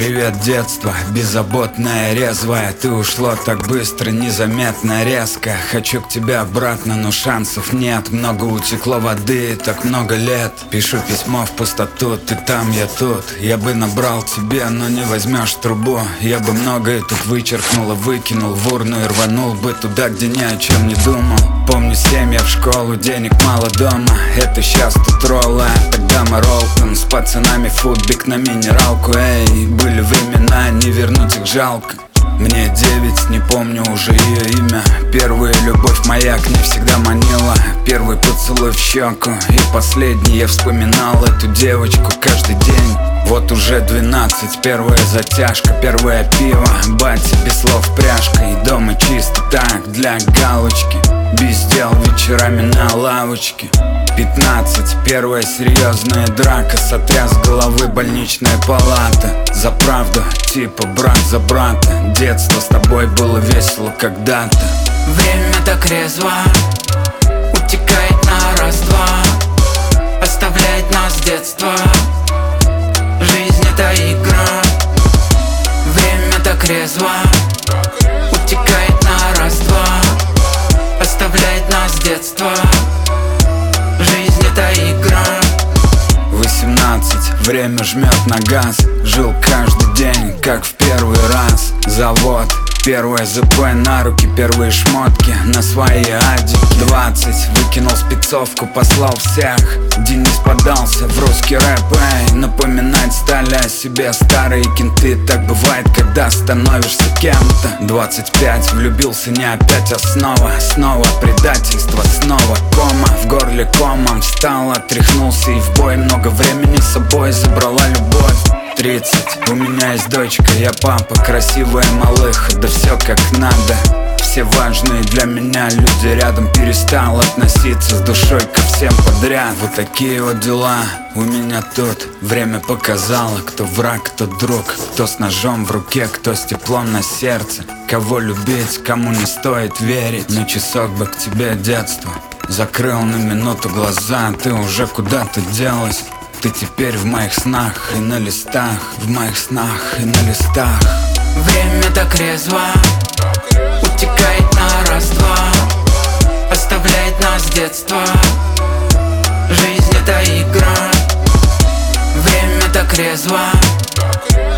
Привет, детство, беззаботное, резвое. Ты ушло так быстро, незаметно, резко. Хочу к тебе обратно, но шансов нет. Много утекло воды, так много лет. Пишу письмо в пустоту, ты там, я тут. Я бы набрал тебе, но не возьмешь трубу. Я бы многое тут вычеркнул и выкинул в урну и рванул бы туда, где ни о чем не думал. Помню семья в школу, денег мало дома. Это щас тут ролла, тогда мы Ролтон. С пацанами футбик на минералку, эй. Были времена, не вернуть их жалко. Мне 9, не помню уже ее имя. Первая любовь моя к ней всегда манила. Первый поцелуй в щеку и последний. Я вспоминал эту девочку каждый день. Вот уже 12, первая затяжка, первое пиво. Батя без слов пряжка, и дома чисто так, для галочки. Без дел вечерами на лавочке. 15, первая серьезная драка. Сотряс головы больничная палата. За правду, типа брат за брата. Детство с тобой было весело когда-то. Время так резво утекает на раз-два, оставляет нас детство. Жизнь это игра. Время так резво утекает на раз-два, оставляет нас детство. Жизнь это игра. 18, время жмет на газ. Жил каждый день, как в первый раз. Завод, первое ЗП на руки, первые шмотки на свои адики. 20, выкинул спецовку, послал всех. Денис подался в русский рэп, эй. Напоминать стали о себе старые кенты. Так бывает, когда становишься кем-то. 25, влюбился не опять, а снова. Снова предательство, снова кома. В горле комом встал, отряхнулся и в бой. Много времени с собой забрала любовь. 30, у меня есть дочка, я папа, красивая малыха, да все как надо. Все важные для меня люди рядом. Перестал относиться с душой ко всем подряд. Вот такие вот дела у меня тут. Время показало, кто враг, кто друг. Кто с ножом в руке, кто с теплом на сердце. Кого любить, кому не стоит верить. На часок бы к тебе детство. Закрыл на минуту глаза, ты уже куда-то делась. Ты теперь в моих снах и на листах. В моих снах и на листах. Время так резво утекает на раз-два, оставляет нас детство. Жизнь это игра. Время так резво